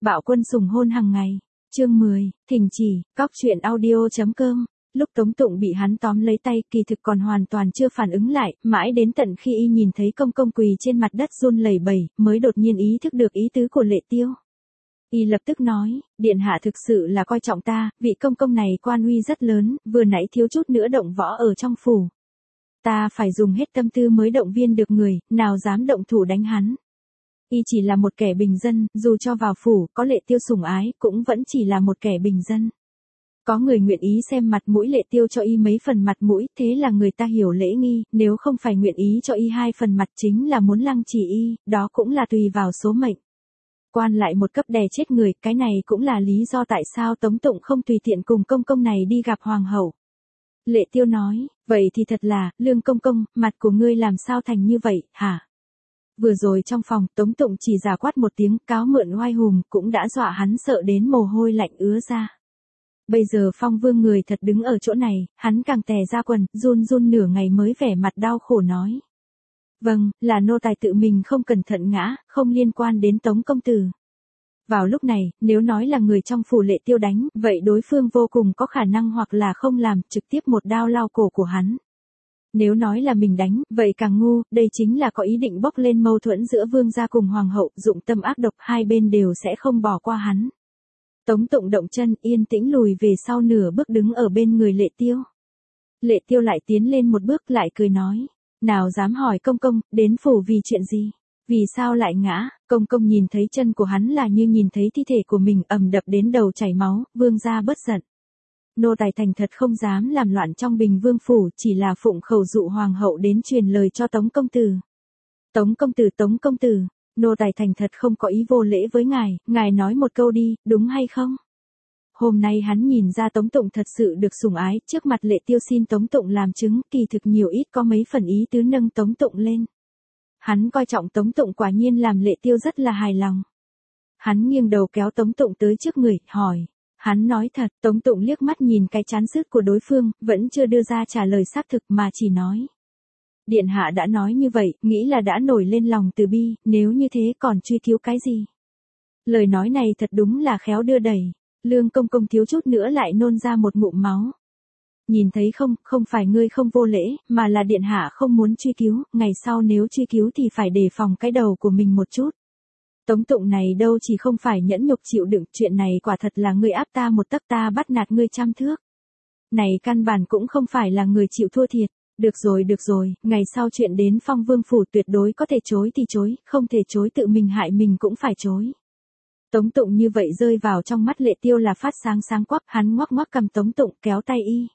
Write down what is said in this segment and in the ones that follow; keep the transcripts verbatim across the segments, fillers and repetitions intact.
Bạo quân sủng hôn hàng ngày. Chương mười, thỉnh chỉ, cóc truyện audio.com. Lúc Tống Tụng bị hắn tóm lấy tay, kỳ thực còn hoàn toàn chưa phản ứng lại, mãi đến tận khi y nhìn thấy công công quỳ trên mặt đất run lẩy bẩy, mới đột nhiên ý thức được ý tứ của Lệ Tiêu. Y lập tức nói, điện hạ thực sự là coi trọng ta, vị công công này quan uy rất lớn, vừa nãy thiếu chút nữa động võ ở trong phủ. Ta phải dùng hết tâm tư mới động viên được người, nào dám động thủ đánh hắn. Y chỉ là một kẻ bình dân, dù cho vào phủ, có Lệ Tiêu sủng ái, cũng vẫn chỉ là một kẻ bình dân. Có người nguyện ý xem mặt mũi Lệ Tiêu cho y mấy phần mặt mũi, thế là người ta hiểu lễ nghi, nếu không phải nguyện ý cho y hai phần mặt chính là muốn lăng trì y, đó cũng là tùy vào số mệnh. Quan lại một cấp đè chết người, cái này cũng là lý do tại sao Tống Tụng không tùy tiện cùng công công này đi gặp hoàng hậu. Lệ Tiêu nói, vậy thì thật là, Lương công công, mặt của ngươi làm sao thành như vậy, hả? Vừa rồi trong phòng, Tống Tụng chỉ giả quát một tiếng, cáo mượn oai hùng, cũng đã dọa hắn sợ đến mồ hôi lạnh ứa ra. Bây giờ Phong Vương người thật đứng ở chỗ này, hắn càng tè ra quần, run run nửa ngày mới vẻ mặt đau khổ nói. Vâng, là nô tài tự mình không cẩn thận ngã, không liên quan đến Tống công tử. Vào lúc này, nếu nói là người trong phủ Lệ Tiêu đánh, vậy đối phương vô cùng có khả năng hoặc là không làm, trực tiếp một đao lao cổ của hắn. Nếu nói là mình đánh, vậy càng ngu, đây chính là có ý định bốc lên mâu thuẫn giữa vương gia cùng hoàng hậu, dụng tâm ác độc, hai bên đều sẽ không bỏ qua hắn. Tống Tụng động chân, yên tĩnh lùi về sau nửa bước đứng ở bên người Lệ Tiêu. Lệ Tiêu lại tiến lên một bước lại cười nói, nào dám hỏi công công, đến phủ vì chuyện gì? Vì sao lại ngã? Công công nhìn thấy chân của hắn là như nhìn thấy thi thể của mình, ầm đập đến đầu chảy máu, vương gia bất giận. Nô tài thành thật không dám làm loạn trong Bình Vương phủ, chỉ là phụng khẩu dụ hoàng hậu đến truyền lời cho Tống công tử. Tống công tử, Tống công tử, nô tài thành thật không có ý vô lễ với ngài, ngài nói một câu đi, đúng hay không? Hôm nay hắn nhìn ra Tống Tụng thật sự được sủng ái, trước mặt Lệ Tiêu xin Tống Tụng làm chứng, kỳ thực nhiều ít có mấy phần ý tứ nâng Tống Tụng lên. Hắn coi trọng Tống Tụng quả nhiên làm Lệ Tiêu rất là hài lòng. Hắn nghiêng đầu kéo Tống Tụng tới trước người, hỏi. Hắn nói thật, Tống Tụng liếc mắt nhìn cái trán sứt của đối phương, vẫn chưa đưa ra trả lời xác thực mà chỉ nói. Điện hạ đã nói như vậy, nghĩ là đã nổi lên lòng từ bi, nếu như thế còn truy cứu cái gì? Lời nói này thật đúng là khéo đưa đẩy, Lương công công thiếu chút nữa lại nôn ra một ngụm máu. Nhìn thấy không, không phải ngươi không vô lễ, mà là điện hạ không muốn truy cứu, ngày sau nếu truy cứu thì phải đề phòng cái đầu của mình một chút. Tống Tụng này đâu chỉ không phải nhẫn nhục chịu đựng, chuyện này quả thật là ngươi áp ta một tấc ta bắt nạt ngươi trăm thước. Này căn bản cũng không phải là người chịu thua thiệt. Được rồi được rồi, ngày sau chuyện đến Phong Vương phủ tuyệt đối có thể chối thì chối, không thể chối tự mình hại mình cũng phải chối. Tống Tụng như vậy rơi vào trong mắt Lệ Tiêu là phát sáng sáng quắc, hắn ngoắc ngoắc cầm Tống Tụng kéo tay y.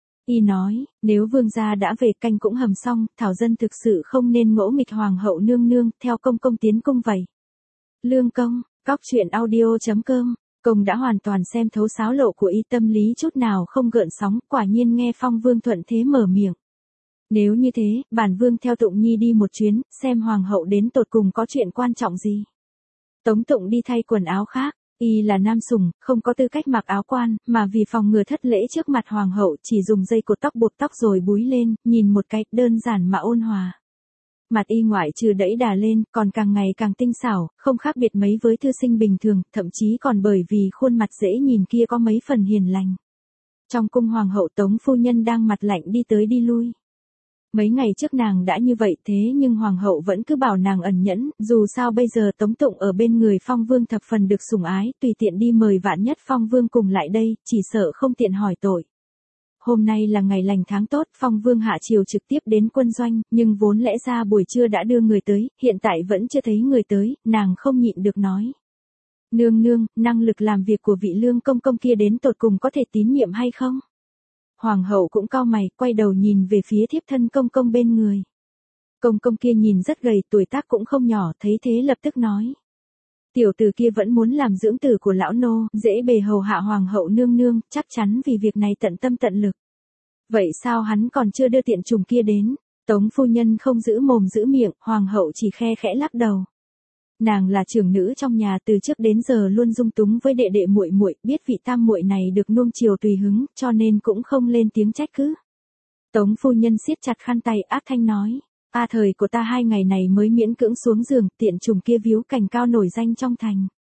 Y nói, nếu vương gia đã về canh cũng hầm xong, thảo dân thực sự không nên ngỗ nghịch hoàng hậu nương nương, theo công công tiến cung vậy. Lương công, cóc truyện audio.com, công đã hoàn toàn xem thấu xáo lộ của y, tâm lý chút nào không gợn sóng, quả nhiên nghe Phong Vương thuận thế mở miệng. Nếu như thế, bản vương theo Tụng Nhi đi một chuyến, xem hoàng hậu đến tột cùng có chuyện quan trọng gì. Tống Tụng đi thay quần áo khác, y là nam sủng, không có tư cách mặc áo quan, mà vì phòng ngừa thất lễ trước mặt hoàng hậu chỉ dùng dây cột tóc buộc tóc rồi búi lên, nhìn một cách đơn giản mà ôn hòa. Mặt y ngoại trừ đẫy đà lên, còn càng ngày càng tinh xảo, không khác biệt mấy với thư sinh bình thường, thậm chí còn bởi vì khuôn mặt dễ nhìn kia có mấy phần hiền lành. Trong cung hoàng hậu Tống phu nhân đang mặt lạnh đi tới đi lui. Mấy ngày trước nàng đã như vậy thế nhưng hoàng hậu vẫn cứ bảo nàng ẩn nhẫn, dù sao bây giờ Tống Tụng ở bên người Phong Vương thập phần được sủng ái, tùy tiện đi mời vạn nhất Phong Vương cùng lại đây, chỉ sợ không tiện hỏi tội. Hôm nay là ngày lành tháng tốt, Phong Vương hạ chiều trực tiếp đến quân doanh, nhưng vốn lẽ ra buổi trưa đã đưa người tới, hiện tại vẫn chưa thấy người tới, nàng không nhịn được nói. Nương nương, năng lực làm việc của vị Lương công công kia đến tột cùng có thể tín nhiệm hay không? Hoàng hậu cũng cau mày, quay đầu nhìn về phía thiếp thân công công bên người. Công công kia nhìn rất gầy, tuổi tác cũng không nhỏ, thấy thế lập tức nói. Tiểu tử kia vẫn muốn làm dưỡng tử của lão nô, dễ bề hầu hạ hoàng hậu nương nương, chắc chắn vì việc này tận tâm tận lực. Vậy sao hắn còn chưa đưa tiện trùng kia đến? Tống phu nhân không giữ mồm giữ miệng, hoàng hậu chỉ khe khẽ lắc đầu. Nàng là trưởng nữ trong nhà, từ trước đến giờ luôn dung túng với đệ đệ muội muội, biết vị tam muội này được nuông chiều tùy hứng, cho nên cũng không lên tiếng trách cứ. Tống phu nhân siết chặt khăn tay, ác thanh nói, "A thời của ta hai ngày này mới miễn cưỡng xuống giường, tiện trùng kia víu cành cao nổi danh trong thành.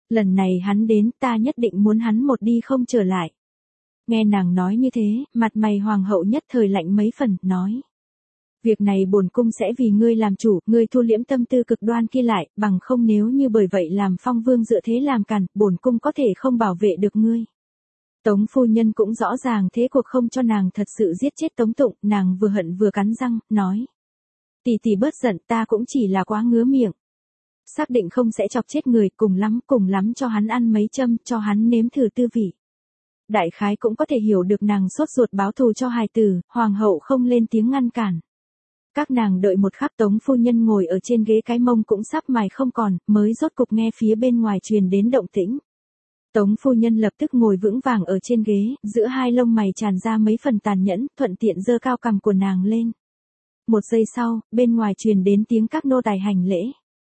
Lần này hắn đến, ta nhất định muốn hắn một đi không trở lại. Nghe nàng nói như thế, mặt mày hoàng hậu nhất thời lạnh mấy phần, nói. Việc này bổn cung sẽ vì ngươi làm chủ, ngươi thu liễm tâm tư cực đoan kia lại, bằng không nếu như bởi vậy làm Phong Vương dựa thế làm càn, bổn cung có thể không bảo vệ được ngươi. Tống phu nhân cũng rõ ràng thế cuộc không cho nàng thật sự giết chết Tống Tụng, nàng vừa hận vừa cắn răng, nói. Tỷ tỷ bớt giận, ta cũng chỉ là quá ngứa miệng. Xác định không sẽ chọc chết người, cùng lắm cùng lắm cho hắn ăn mấy châm, cho hắn nếm thử tư vị. Đại khái cũng có thể hiểu được nàng sốt ruột báo thù cho hài tử, hoàng hậu không lên tiếng ngăn cản. Các nàng đợi một khắc, Tống phu nhân ngồi ở trên ghế, cái mông cũng sắp mài không còn, mới rốt cục nghe phía bên ngoài truyền đến động tĩnh. Tống phu nhân lập tức ngồi vững vàng ở trên ghế, giữa hai lông mày tràn ra mấy phần tàn nhẫn, thuận tiện giơ cao cằm của nàng lên. Một giây sau, bên ngoài truyền đến tiếng các nô tài hành lễ.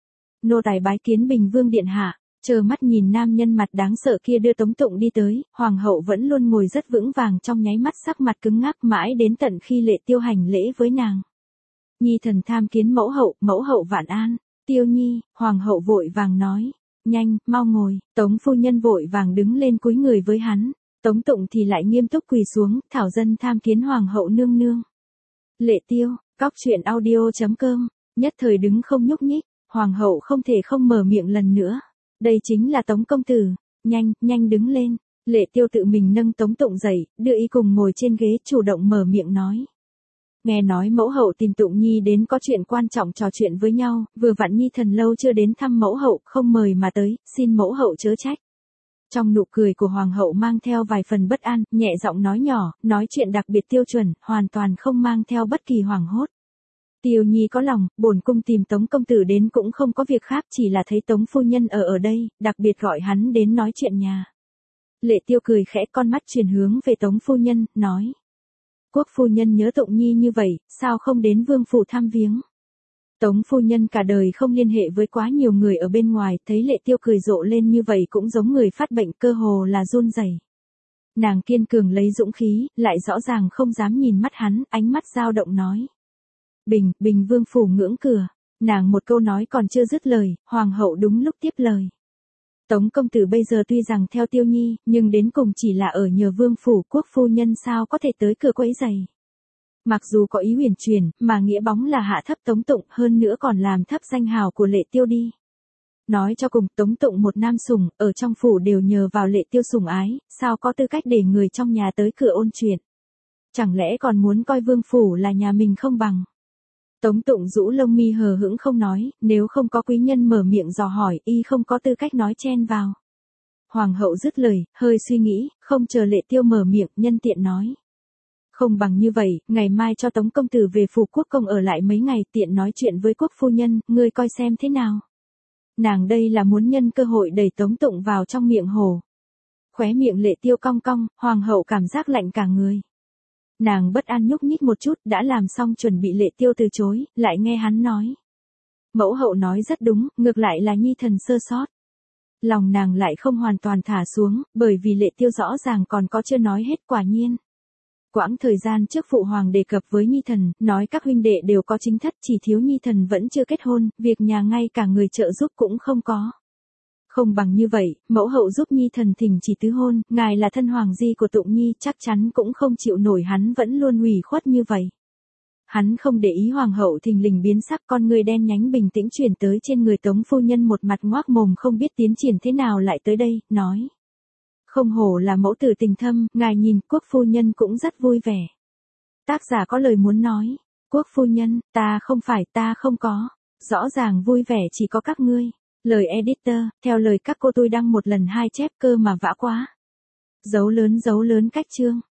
Nô tài bái kiến Bình Vương điện hạ. Chờ mắt nhìn nam nhân mặt đáng sợ kia đưa Tống Tụng đi tới, hoàng hậu vẫn luôn ngồi rất vững vàng, trong nháy mắt sắc mặt cứng ngắc, mãi đến tận khi Lệ Tiêu hành lễ với nàng. Nhi thần tham kiến mẫu hậu, mẫu hậu vạn an. Tiêu Nhi, hoàng hậu vội vàng nói. Nhanh, mau ngồi. Tống phu nhân vội vàng đứng lên cúi người với hắn. Tống Tụng thì lại nghiêm túc quỳ xuống, thảo dân tham kiến hoàng hậu nương nương. Lệ Tiêu, cóc truyện audio chấm com, nhất thời đứng không nhúc nhích, hoàng hậu không thể không mở miệng lần nữa. Đây chính là Tống công tử, nhanh, nhanh đứng lên. Lệ Tiêu tự mình nâng Tống Tụng dậy, đưa y cùng ngồi trên ghế, chủ động mở miệng nói. Nghe nói mẫu hậu tìm Tụng Nhi đến có chuyện quan trọng trò chuyện với nhau, vừa vặn Nhi thần lâu chưa đến thăm mẫu hậu, không mời mà tới, xin mẫu hậu chớ trách. Trong nụ cười của hoàng hậu mang theo vài phần bất an, nhẹ giọng nói nhỏ, nói chuyện đặc biệt tiêu chuẩn, hoàn toàn không mang theo bất kỳ hoảng hốt. Tiêu Nhi có lòng, bổn cung tìm Tống công tử đến cũng không có việc khác, chỉ là thấy Tống phu nhân ở ở đây, đặc biệt gọi hắn đến nói chuyện nhà. Lệ Tiêu cười khẽ, con mắt chuyển hướng về Tống phu nhân, nói. Quốc phu nhân nhớ Tụng Nhi như vậy, sao không đến vương phủ thăm viếng? Tống phu nhân cả đời không liên hệ với quá nhiều người ở bên ngoài, thấy Lệ Tiêu cười rộ lên như vậy cũng giống người phát bệnh, cơ hồ là run rẩy. Nàng kiên cường lấy dũng khí, lại rõ ràng không dám nhìn mắt hắn, ánh mắt dao động nói. Bình, Bình vương phủ ngưỡng cửa. Nàng một câu nói còn chưa dứt lời, hoàng hậu đúng lúc tiếp lời. Tống công tử bây giờ tuy rằng theo Tiêu Nhi, nhưng đến cùng chỉ là ở nhờ vương phủ, quốc phu nhân sao có thể tới cửa quấy giày. Mặc dù có ý huyền truyền, mà nghĩa bóng là hạ thấp Tống Tụng, hơn nữa còn làm thấp danh hào của Lệ Tiêu đi. Nói cho cùng, Tống Tụng một nam sủng, ở trong phủ đều nhờ vào Lệ Tiêu sủng ái, sao có tư cách để người trong nhà tới cửa ôn chuyện. Chẳng lẽ còn muốn coi vương phủ là nhà mình không bằng. Tống Tụng rũ lông mi hờ hững không nói, nếu không có quý nhân mở miệng dò hỏi, y không có tư cách nói chen vào. Hoàng hậu dứt lời, hơi suy nghĩ, không chờ Lệ Tiêu mở miệng, nhân tiện nói. Không bằng như vậy, ngày mai cho Tống công tử về phủ quốc công ở lại mấy ngày, tiện nói chuyện với quốc phu nhân, ngươi coi xem thế nào. Nàng đây là muốn nhân cơ hội đẩy Tống Tụng vào trong miệng hồ. Khóe miệng Lệ Tiêu cong cong, hoàng hậu cảm giác lạnh cả người. Nàng bất an nhúc nhích một chút, đã làm xong chuẩn bị Lệ Tiêu từ chối, lại nghe hắn nói. Mẫu hậu nói rất đúng, ngược lại là Nhi thần sơ sót. Lòng nàng lại không hoàn toàn thả xuống, bởi vì Lệ Tiêu rõ ràng còn có chưa nói hết, quả nhiên. Quãng thời gian trước phụ hoàng đề cập với Nhi thần, nói các huynh đệ đều có chính thất, chỉ thiếu Nhi thần vẫn chưa kết hôn, việc nhà ngay cả người trợ giúp cũng không có. Không bằng như vậy, mẫu hậu giúp Nhi thần thỉnh chỉ tứ hôn, ngài là thân hoàng di của Tụng Nhi, chắc chắn cũng không chịu nổi hắn vẫn luôn ủy khuất như vậy. Hắn không để ý hoàng hậu thình lình biến sắc, con người đen nhánh bình tĩnh chuyển tới trên người Tống phu nhân, một mặt ngoác mồm không biết tiến triển thế nào lại tới đây, nói. Không hổ là mẫu tử tình thâm, ngài nhìn, quốc phu nhân cũng rất vui vẻ. Tác giả có lời muốn nói, quốc phu nhân, ta không phải, ta không có, rõ ràng vui vẻ chỉ có các ngươi. Lời editor, theo lời các cô tôi đăng một lần hai chép cơ mà vã quá. Dấu lớn dấu lớn cách chương.